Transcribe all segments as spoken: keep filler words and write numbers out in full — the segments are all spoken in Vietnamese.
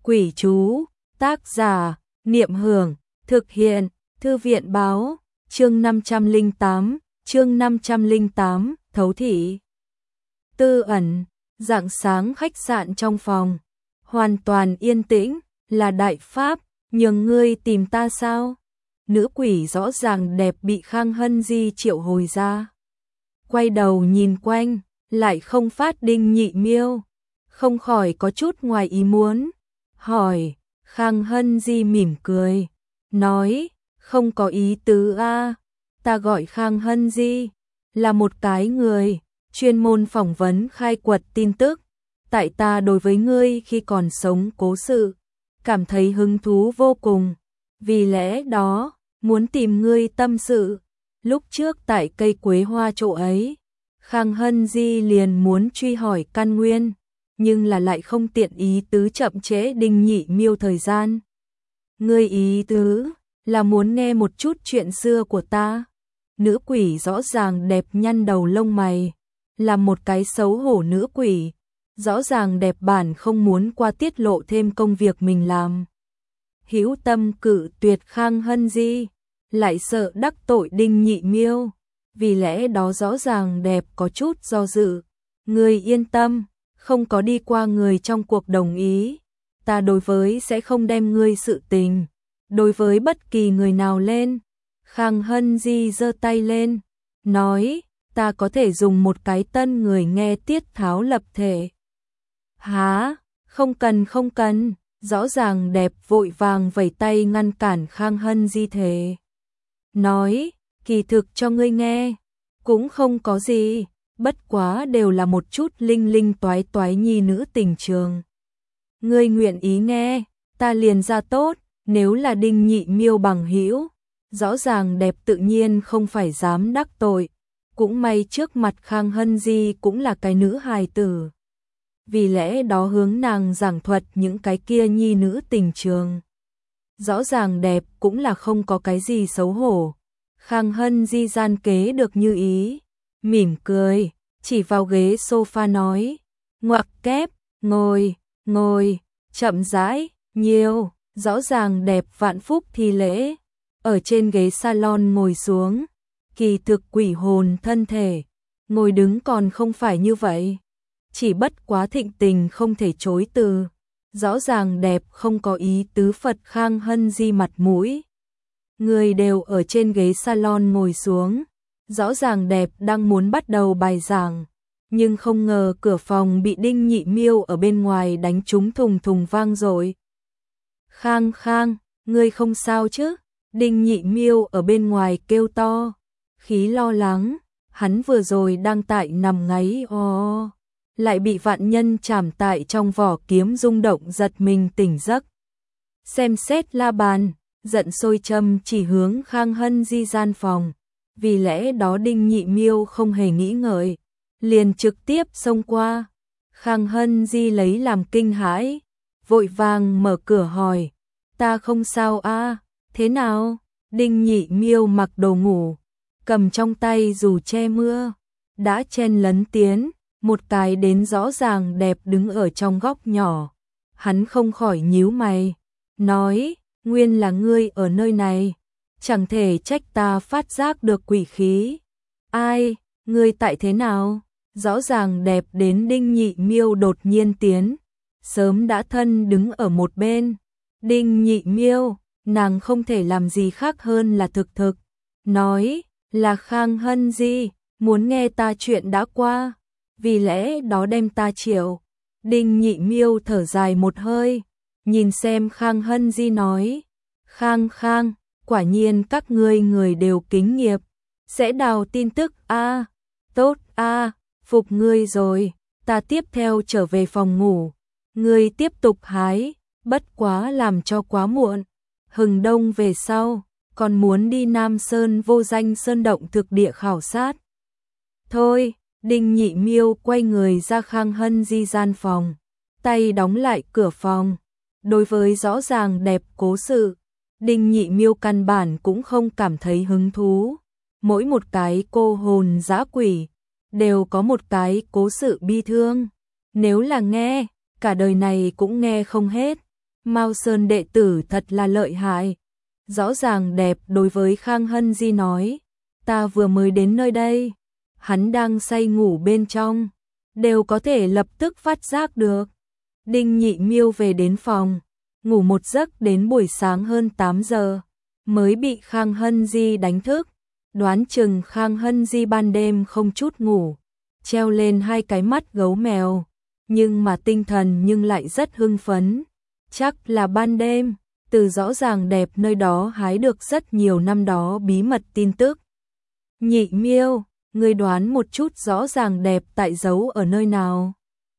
Quỷ chú, tác giả, Niệm Hưởng, thực hiện, Thư viện báo, chương năm trăm lẻ tám, chương năm trăm lẻ tám, thấu thị. Tư ẩn, rạng sáng khách sạn trong phòng, hoàn toàn yên tĩnh, là đại pháp, nhường ngươi tìm ta sao? Nữ quỷ rõ ràng đẹp bị Khang Hân Di triệu hồi ra. Quay đầu nhìn quanh, lại không phát Đinh Nhị Miêu, không khỏi có chút ngoài ý muốn. Hỏi, Khang Hân Di mỉm cười, nói, không có ý tứ a, ta gọi Khang Hân Di, là một cái người, chuyên môn phỏng vấn khai quật tin tức, tại ta đối với ngươi khi còn sống cố sự, cảm thấy hứng thú vô cùng, vì lẽ đó, muốn tìm ngươi tâm sự. Lúc trước tại cây quế hoa chỗ ấy, Khang Hân Di liền muốn truy hỏi căn nguyên, nhưng là lại không tiện ý tứ chậm trễ Đinh Nhị Miêu thời gian. Ngươi ý tứ là muốn nghe một chút chuyện xưa của ta. Nữ quỷ rõ ràng đẹp nhăn đầu lông mày, là một cái xấu hổ nữ quỷ, rõ ràng đẹp bản không muốn qua tiết lộ thêm công việc mình làm. Hữu tâm cự tuyệt Khang Hân Di, lại sợ đắc tội Đinh Nhị Miêu, vì lẽ đó rõ ràng đẹp có chút do dự. Ngươi yên tâm, không có đi qua người trong cuộc đồng ý, ta đối với sẽ không đem ngươi sự tình, đối với bất kỳ người nào lên. Khang Hân Di giơ tay lên, nói, ta có thể dùng một cái tân người nghe tiết tháo lập thể. Hả, không cần không cần, rõ ràng đẹp vội vàng vẩy tay ngăn cản Khang Hân Di thể. Nói, kỳ thực cho ngươi nghe, cũng không có gì, bất quá đều là một chút linh linh toái toái nhi nữ tình trường. Ngươi nguyện ý nghe, ta liền ra tốt, nếu là Đinh Nhị Miêu bằng hữu, rõ ràng đẹp tự nhiên không phải dám đắc tội, cũng may trước mặt Khang Hân Di cũng là cái nữ hài tử. Vì lẽ đó hướng nàng giảng thuật những cái kia nhi nữ tình trường. Rõ ràng đẹp cũng là không có cái gì xấu hổ. Khang Hân Di gian kế được như ý, mỉm cười, chỉ vào ghế sofa nói, ngoặc kép, ngồi, ngồi, chậm rãi, nhiều, rõ ràng đẹp vạn phúc thi lễ, ở trên ghế salon ngồi xuống, kỳ thực quỷ hồn thân thể, ngồi đứng còn không phải như vậy, chỉ bất quá thịnh tình không thể chối từ, rõ ràng đẹp không có ý tứ Phật Khang Hân Di mặt mũi. Người đều ở trên ghế salon ngồi xuống, rõ ràng đẹp đang muốn bắt đầu bài giảng, nhưng không ngờ cửa phòng bị Đinh Nhị Miêu ở bên ngoài đánh trúng thùng thùng vang dội. Khang Khang, ngươi không sao chứ? Đinh Nhị Miêu ở bên ngoài kêu to, khí lo lắng, hắn vừa rồi đang tại nằm ngáy o, lại bị vạn nhân chảm tại trong vỏ kiếm rung động giật mình tỉnh giấc. Xem xét la bàn, giận sôi châm chỉ hướng Khang Hân Di gian phòng, vì lẽ đó Đinh Nhị Miêu không hề nghĩ ngợi, liền trực tiếp xông qua. Khang Hân Di lấy làm kinh hãi, vội vàng mở cửa hỏi, ta không sao a, thế nào? Đinh Nhị Miêu mặc đồ ngủ, cầm trong tay dù che mưa, đã chen lấn tiến, một cái đến rõ ràng đẹp đứng ở trong góc nhỏ. Hắn không khỏi nhíu mày, nói, nguyên là ngươi ở nơi này, chẳng thể trách ta phát giác được quỷ khí. Ai, ngươi tại thế nào? Rõ ràng đẹp đến Đinh Nhị Miêu đột nhiên tiến, sớm đã thân đứng ở một bên. Đinh Nhị Miêu, nàng không thể làm gì khác hơn là thực thực, nói, là Khang Hân Di, muốn nghe ta chuyện đã qua, vì lẽ đó đem ta triệu. Đinh Nhị Miêu thở dài một hơi, nhìn xem Khang Hân Di nói, Khang Khang, quả nhiên các ngươi người đều kính nghiệp, sẽ đào tin tức a, tốt a, phục ngươi rồi, ta tiếp theo trở về phòng ngủ, ngươi tiếp tục hái, bất quá làm cho quá muộn, hừng đông về sau, còn muốn đi Nam Sơn vô danh sơn động thực địa khảo sát. Thôi, Đinh Nhị Miêu quay người ra Khang Hân Di gian phòng, tay đóng lại cửa phòng. Đối với rõ ràng đẹp cố sự, Đinh Nhị Miêu căn bản cũng không cảm thấy hứng thú. Mỗi một cái cô hồn dã quỷ đều có một cái cố sự bi thương, nếu là nghe, cả đời này cũng nghe không hết. Mao Sơn đệ tử thật là lợi hại. Rõ ràng đẹp đối với Khang Hân Di nói, ta vừa mới đến nơi đây, hắn đang say ngủ bên trong, đều có thể lập tức phát giác được. Đinh Nhị Miêu về đến phòng, ngủ một giấc đến buổi sáng hơn tám giờ, mới bị Khang Hân Di đánh thức. Đoán chừng Khang Hân Di ban đêm không chút ngủ, treo lên hai cái mắt gấu mèo, nhưng mà tinh thần nhưng lại rất hưng phấn. Chắc là ban đêm, từ rõ ràng đẹp nơi đó hái được rất nhiều năm đó bí mật tin tức. Nhị Miêu, ngươi đoán một chút rõ ràng đẹp tại giấu ở nơi nào?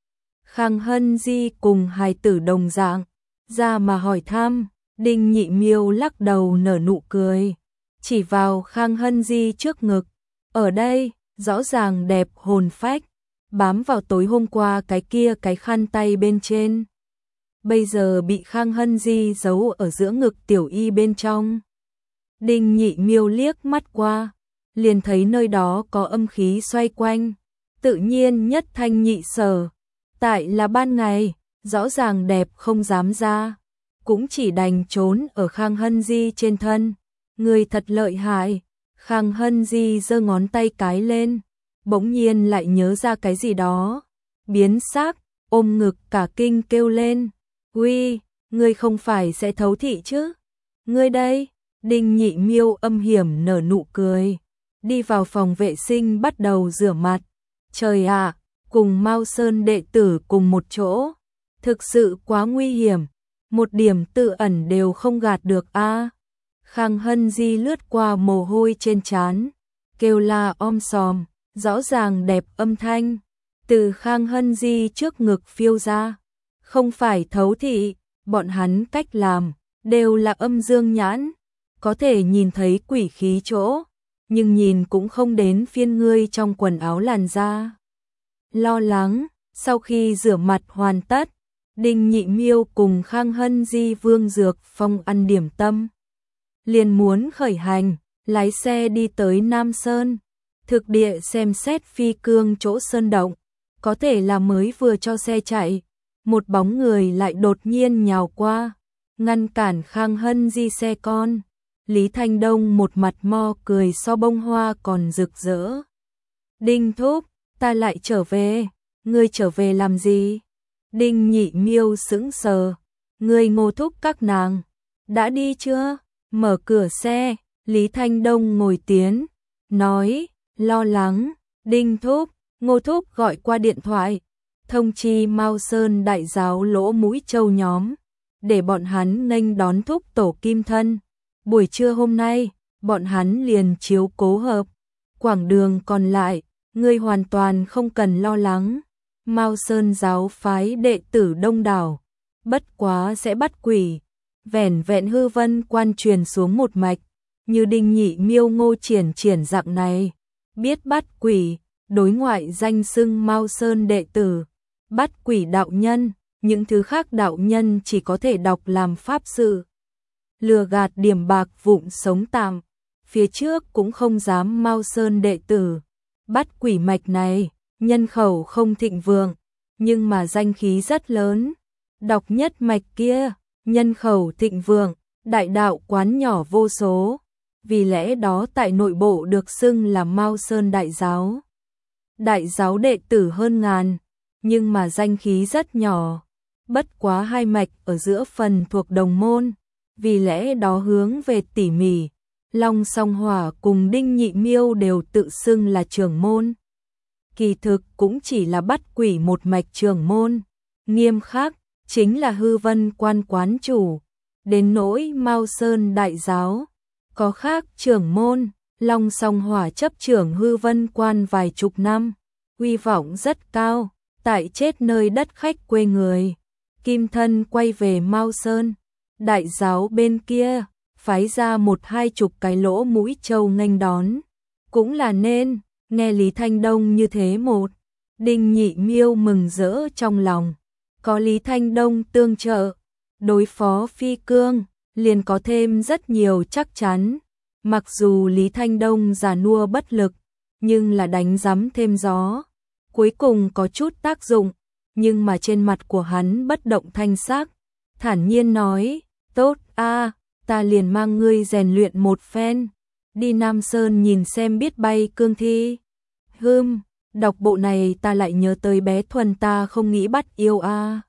Khang Hân Di cùng hài tử đồng dạng, ra mà hỏi thăm. Đinh Nhị Miêu lắc đầu nở nụ cười, chỉ vào Khang Hân Di trước ngực. Ở đây, rõ ràng đẹp hồn phách, bám vào tối hôm qua cái kia cái khăn tay bên trên. Bây giờ bị Khang Hân Di giấu ở giữa ngực tiểu y bên trong. Đinh Nhị Miêu liếc mắt qua, liền thấy nơi đó có âm khí xoay quanh, tự nhiên nhất thanh nhị sở. Tại là ban ngày, rõ ràng đẹp không dám ra, cũng chỉ đành trốn ở Khang Hân Di trên thân. Người thật lợi hại. Khang Hân Di giơ ngón tay cái lên, bỗng nhiên lại nhớ ra cái gì đó, biến sắc, ôm ngực cả kinh kêu lên. Uy, ngươi không phải sẽ thấu thị chứ? Ngươi đây? Đinh Nhị Miêu âm hiểm nở nụ cười, đi vào phòng vệ sinh bắt đầu rửa mặt. Trời ạ, cùng Mao Sơn đệ tử cùng một chỗ, thực sự quá nguy hiểm, một điểm tự ẩn đều không gạt được a. Khang Hân Di lướt qua mồ hôi trên trán, kêu la om sòm, rõ ràng đẹp âm thanh từ Khang Hân Di trước ngực phiêu ra. Không phải thấu thị, bọn hắn cách làm đều là âm dương nhãn, có thể nhìn thấy quỷ khí chỗ, nhưng nhìn cũng không đến phiên ngươi trong quần áo làn da. Lo lắng, sau khi rửa mặt hoàn tất, Đinh Nhị Miêu cùng Khang Hân Di Vương Dược Phong ăn điểm tâm, liền muốn khởi hành, lái xe đi tới Nam Sơn, thực địa xem xét phi cương chỗ sơn động. Có thể là mới vừa cho xe chạy, một bóng người lại đột nhiên nhào qua, ngăn cản Khang Hân Di xe con. Lý Thanh Đông một mặt mo cười so bông hoa còn rực rỡ. Đinh thúc, ta lại trở về, ngươi trở về làm gì? Đinh Nhị Miêu sững sờ, ngươi Ngô thúc các nàng, đã đi chưa? Mở cửa xe, Lý Thanh Đông ngồi tiến, nói, lo lắng, Đinh thúc, Ngô thúc gọi qua điện thoại, thông chi Mao Sơn đại giáo Lỗ Mũi Châu nhóm, để bọn hắn nghênh đón thúc tổ kim thân. Buổi trưa hôm nay, bọn hắn liền chiếu cố hợp. Quảng đường còn lại, ngươi hoàn toàn không cần lo lắng. Mao Sơn giáo phái đệ tử đông đảo, bất quá sẽ bắt quỷ. Vẻn vẹn hư vân quan truyền xuống một mạch, như Đinh Nhị Miêu Ngô Triển Triển dạng này, biết bắt quỷ, đối ngoại danh xưng Mao Sơn đệ tử, bắt quỷ đạo nhân, những thứ khác đạo nhân chỉ có thể đọc làm pháp sự. Lừa gạt điểm bạc vụn sống tạm, phía trước cũng không dám Mao Sơn đệ tử. Bắt quỷ mạch này, nhân khẩu không thịnh vượng, nhưng mà danh khí rất lớn. Đọc nhất mạch kia, nhân khẩu thịnh vượng, đại đạo quán nhỏ vô số, vì lẽ đó tại nội bộ được xưng là Mao Sơn đại giáo. Đại giáo đệ tử hơn ngàn, nhưng mà danh khí rất nhỏ, bất quá hai mạch ở giữa phần thuộc đồng môn, vì lẽ đó hướng về tỉ mỉ. Long Song Hỏa cùng Đinh Nhị Miêu đều tự xưng là trưởng môn. Kỳ thực cũng chỉ là bắt quỷ một mạch trưởng môn, nghiêm khắc chính là hư vân quan quán chủ. Đến nỗi Mao Sơn đại giáo, có khác trưởng môn, Long Song Hỏa chấp trưởng hư vân quan vài chục năm, uy vọng rất cao, tại chết nơi đất khách quê người. Kim thân quay về Mao Sơn, đại giáo bên kia, phái ra một hai chục cái Lỗ Mũi Châu nghênh đón, cũng là nên. Nghe Lý Thanh Đông như thế một, Đinh Nhị Miêu mừng rỡ trong lòng, có Lý Thanh Đông tương trợ, đối phó phi cương, liền có thêm rất nhiều chắc chắn. Mặc dù Lý Thanh Đông già nua bất lực, nhưng là đánh giấm thêm gió, cuối cùng có chút tác dụng, nhưng mà trên mặt của hắn bất động thanh sắc, thản nhiên nói, tốt a, ta liền mang ngươi rèn luyện một phen, đi Nam Sơn nhìn xem biết bay cương thi. Hừm, đọc bộ này ta lại nhớ tới bé Thuần ta không nghĩ bắt yêu a.